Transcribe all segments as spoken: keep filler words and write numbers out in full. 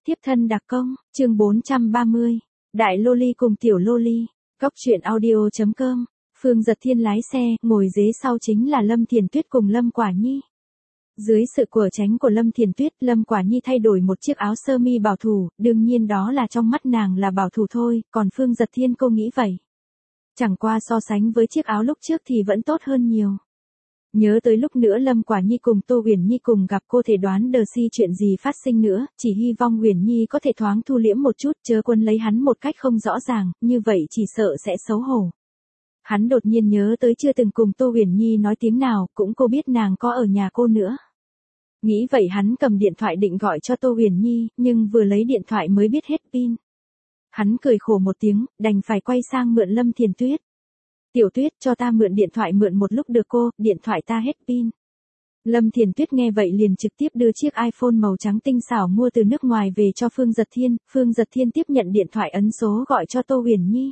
Tiếp thân đặc công, chương bốn trăm ba mươi. Đại Loli cùng tiểu Loli. Góc truyện audio chấm com. Phương Dật Thiên lái xe, ngồi ghế sau chính là Lâm Thiền Tuyết cùng Lâm Quả Nhi. Dưới sự của tránh của Lâm Thiền Tuyết, Lâm Quả Nhi thay đổi một chiếc áo sơ mi bảo thủ, đương nhiên đó là trong mắt nàng là bảo thủ thôi, còn Phương Dật Thiên cô nghĩ vậy. Chẳng qua so sánh với chiếc áo lúc trước thì vẫn tốt hơn nhiều. Nhớ tới lúc nữa Lâm Quả Nhi cùng Tô Uyển Nhi cùng gặp cô thể đoán đờ si chuyện gì phát sinh nữa, chỉ hy vọng Uyển Nhi có thể thoáng thu liễm một chút, chớ quân lấy hắn một cách không rõ ràng, như vậy chỉ sợ sẽ xấu hổ. Hắn đột nhiên nhớ tới chưa từng cùng Tô Uyển Nhi nói tiếng nào, cũng cô biết nàng có ở nhà cô nữa. Nghĩ vậy hắn cầm điện thoại định gọi cho Tô Uyển Nhi, nhưng vừa lấy điện thoại mới biết hết pin. Hắn cười khổ một tiếng, đành phải quay sang mượn Lâm Thiền Tuyết. Tiểu Tuyết, cho ta mượn điện thoại mượn một lúc được cô, điện thoại ta hết pin. Lâm Thiền Tuyết nghe vậy liền trực tiếp đưa chiếc iPhone màu trắng tinh xảo mua từ nước ngoài về cho Phương Dật Thiên, Phương Dật Thiên tiếp nhận điện thoại ấn số gọi cho Tô Uyển Nhi.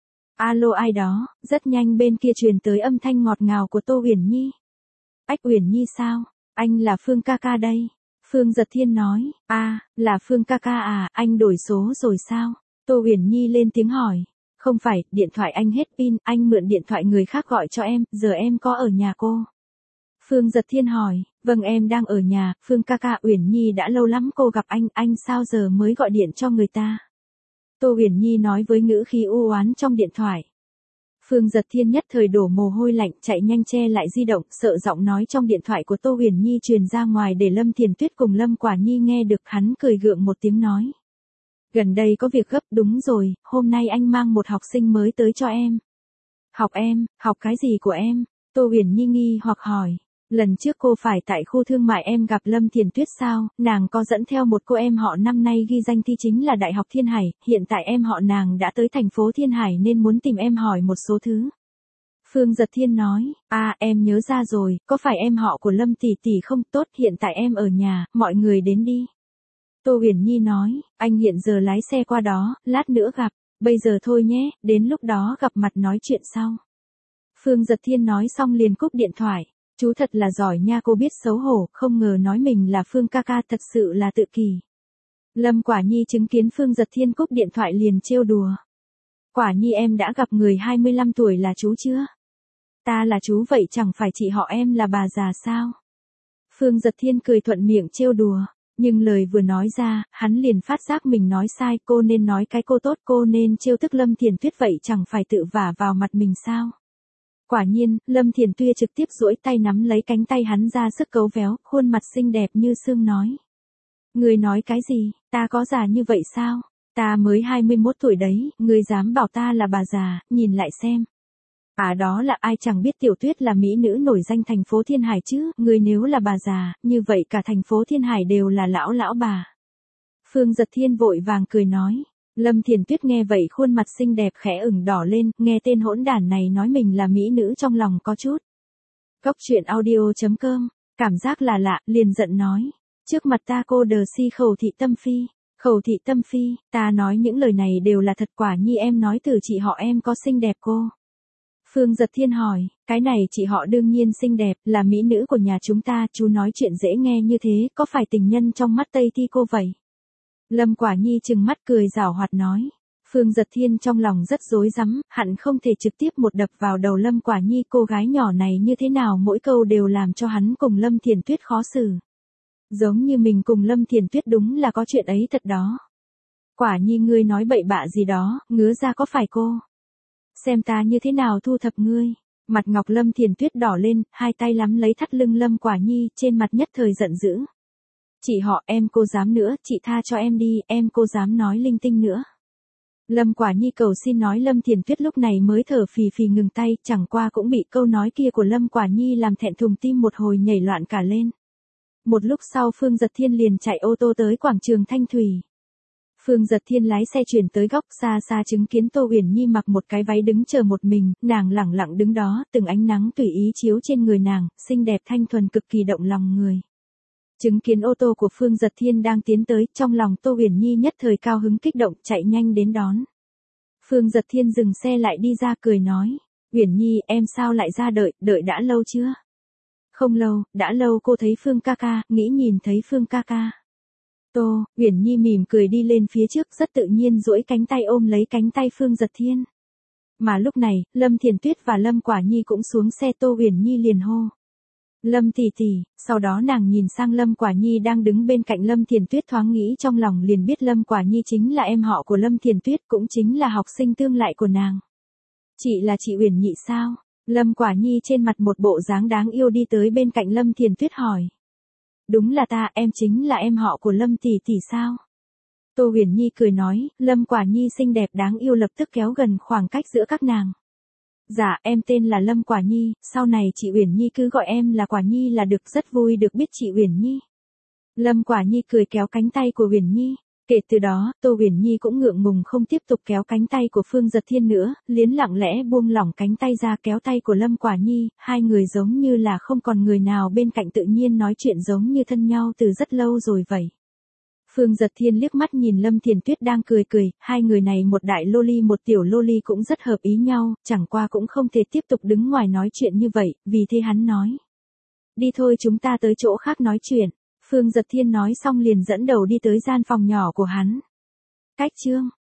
Alo ai đó, rất nhanh bên kia truyền tới âm thanh ngọt ngào của Tô Uyển Nhi. Ách Uyển Nhi sao, anh là Phương ca ca đây. Phương Dật Thiên nói, a à, là Phương ca ca à, anh đổi số rồi sao? Tô Uyển Nhi lên tiếng hỏi. Không phải, điện thoại anh hết pin, anh mượn điện thoại người khác gọi cho em, giờ em có ở nhà cô. Phương Dật Thiên hỏi, vâng em đang ở nhà, Phương ca ca Uyển Nhi đã lâu lắm cô gặp anh, anh sao giờ mới gọi điện cho người ta. Tô Uyển Nhi nói với ngữ khí u oán trong điện thoại. Phương Dật Thiên nhất thời đổ mồ hôi lạnh chạy nhanh che lại di động, sợ giọng nói trong điện thoại của Tô Uyển Nhi truyền ra ngoài để Lâm Thiền Tuyết cùng Lâm Quả Nhi nghe được, hắn cười gượng một tiếng nói. Gần đây có việc gấp, đúng rồi, hôm nay anh mang một học sinh mới tới cho em. Học em, học cái gì của em? Tô Uyển Nhi nghi hoặc hỏi. Lần trước cô phải tại khu thương mại em gặp Lâm Thiền Tuyết sao, nàng có dẫn theo một cô em họ năm nay ghi danh thi chính là Đại học Thiên Hải, hiện tại em họ nàng đã tới thành phố Thiên Hải nên muốn tìm em hỏi một số thứ. Phương Dật Thiên nói, à em nhớ ra rồi, có phải em họ của Lâm tỷ tỷ không? Tốt, hiện tại em ở nhà, mọi người đến đi. Tô Uyển Nhi nói, anh hiện giờ lái xe qua đó, lát nữa gặp, bây giờ thôi nhé, đến lúc đó gặp mặt nói chuyện sau. Phương Dật Thiên nói xong liền cúp điện thoại, chú thật là giỏi nha, cô biết xấu hổ, không ngờ nói mình là Phương ca ca, thật sự là tự kỷ. Lâm Quả Nhi chứng kiến Phương Dật Thiên cúp điện thoại liền trêu đùa. Quả Nhi em đã gặp người hai mươi lăm tuổi là chú chưa? Ta là chú vậy chẳng phải chị họ em là bà già sao? Phương Dật Thiên cười thuận miệng trêu đùa. Nhưng lời vừa nói ra, hắn liền phát giác mình nói sai, cô nên nói cái cô tốt, cô nên trêu tức Lâm Thiền Tuyết vậy chẳng phải tự vả vào mặt mình sao. Quả nhiên, Lâm Thiền Tuyết trực tiếp duỗi tay nắm lấy cánh tay hắn ra sức cấu véo, khuôn mặt xinh đẹp như sương nói. Người nói cái gì, ta có già như vậy sao? Ta mới hai mươi mốt tuổi đấy, người dám bảo ta là bà già, nhìn lại xem. À đó là ai, chẳng biết Tiểu Tuyết là mỹ nữ nổi danh thành phố Thiên Hải chứ, người nếu là bà già, như vậy cả thành phố Thiên Hải đều là lão lão bà. Phương Dật Thiên vội vàng cười nói. Lâm Thiền Tuyết nghe vậy khuôn mặt xinh đẹp khẽ ửng đỏ lên, nghe tên hỗn đản này nói mình là mỹ nữ trong lòng có chút. Góc truyện audio chấm com, cảm giác là lạ, liền giận nói. Trước mặt ta cô đờ si Khẩu Thị Tâm Phi, Khẩu Thị Tâm Phi, ta nói những lời này đều là thật, Quả Nhi em nói từ chị họ em có xinh đẹp cô. Phương Dật Thiên hỏi, cái này chị họ đương nhiên xinh đẹp, là mỹ nữ của nhà chúng ta, chú nói chuyện dễ nghe như thế, có phải tình nhân trong mắt Tây Thi cô vậy? Lâm Quả Nhi trừng mắt cười giảo hoạt nói. Phương Dật Thiên trong lòng rất rối rắm, hẳn không thể trực tiếp một đập vào đầu Lâm Quả Nhi, cô gái nhỏ này như thế nào mỗi câu đều làm cho hắn cùng Lâm Thiền Tuyết khó xử. Giống như mình cùng Lâm Thiền Tuyết đúng là có chuyện ấy thật đó. Quả Nhi ngươi nói bậy bạ gì đó, ngứa ra có phải cô? Xem ta như thế nào thu thập ngươi. Mặt ngọc Lâm Thiền Tuyết đỏ lên, hai tay nắm lấy thắt lưng Lâm Quả Nhi, trên mặt nhất thời giận dữ. Chị họ em cô dám nữa, chị tha cho em đi, em cô dám nói linh tinh nữa. Lâm Quả Nhi cầu xin nói, Lâm Thiền Tuyết lúc này mới thở phì phì ngừng tay, chẳng qua cũng bị câu nói kia của Lâm Quả Nhi làm thẹn thùng, tim một hồi nhảy loạn cả lên. Một lúc sau Phương Dật Thiên liền chạy ô tô tới quảng trường Thanh Thủy. Phương Dật Thiên lái xe chuyển tới góc, xa xa chứng kiến Tô Uyển Nhi mặc một cái váy đứng chờ một mình, nàng lẳng lặng đứng đó, từng ánh nắng tùy ý chiếu trên người nàng, xinh đẹp thanh thuần cực kỳ động lòng người. Chứng kiến ô tô của Phương Dật Thiên đang tiến tới, trong lòng Tô Uyển Nhi nhất thời cao hứng kích động, chạy nhanh đến đón. Phương Dật Thiên dừng xe lại đi ra cười nói, Uyển Nhi em sao lại ra đợi, đợi đã lâu chưa? Không lâu, đã lâu cô thấy Phương ca ca, nghĩ nhìn thấy Phương ca ca. Tô, Uyển Nhi mỉm cười đi lên phía trước rất tự nhiên duỗi cánh tay ôm lấy cánh tay Phương Giật Thiên. Mà lúc này, Lâm Thiền Tuyết và Lâm Quả Nhi cũng xuống xe Tô Uyển Nhi liền hô. Lâm tỷ tỷ, sau đó nàng nhìn sang Lâm Quả Nhi đang đứng bên cạnh Lâm Thiền Tuyết thoáng nghĩ trong lòng liền biết Lâm Quả Nhi chính là em họ của Lâm Thiền Tuyết cũng chính là học sinh tương lại của nàng. Chị là chị Uyển Nhị sao? Lâm Quả Nhi trên mặt một bộ dáng đáng yêu đi tới bên cạnh Lâm Thiền Tuyết hỏi. Đúng là ta, em chính là em họ của Lâm tỷ tỷ sao? Tô Uyển Nhi cười nói, Lâm Quả Nhi xinh đẹp đáng yêu lập tức kéo gần khoảng cách giữa các nàng. Dạ, em tên là Lâm Quả Nhi, sau này chị Uyển Nhi cứ gọi em là Quả Nhi là được, rất vui được biết chị Uyển Nhi. Lâm Quả Nhi cười kéo cánh tay của Uyển Nhi. Kể từ đó, Tô Uyển Nhi cũng ngượng ngùng không tiếp tục kéo cánh tay của Phương Giật Thiên nữa, liến lặng lẽ buông lỏng cánh tay ra kéo tay của Lâm Quả Nhi, hai người giống như là không còn người nào bên cạnh tự nhiên nói chuyện giống như thân nhau từ rất lâu rồi vậy. Phương Giật Thiên liếc mắt nhìn Lâm Thiền Tuyết đang cười cười, hai người này một đại loli một tiểu loli cũng rất hợp ý nhau, chẳng qua cũng không thể tiếp tục đứng ngoài nói chuyện như vậy, vì thế hắn nói. Đi thôi chúng ta tới chỗ khác nói chuyện. Phương Giật Thiên nói xong liền dẫn đầu đi tới gian phòng nhỏ của hắn. Cách chương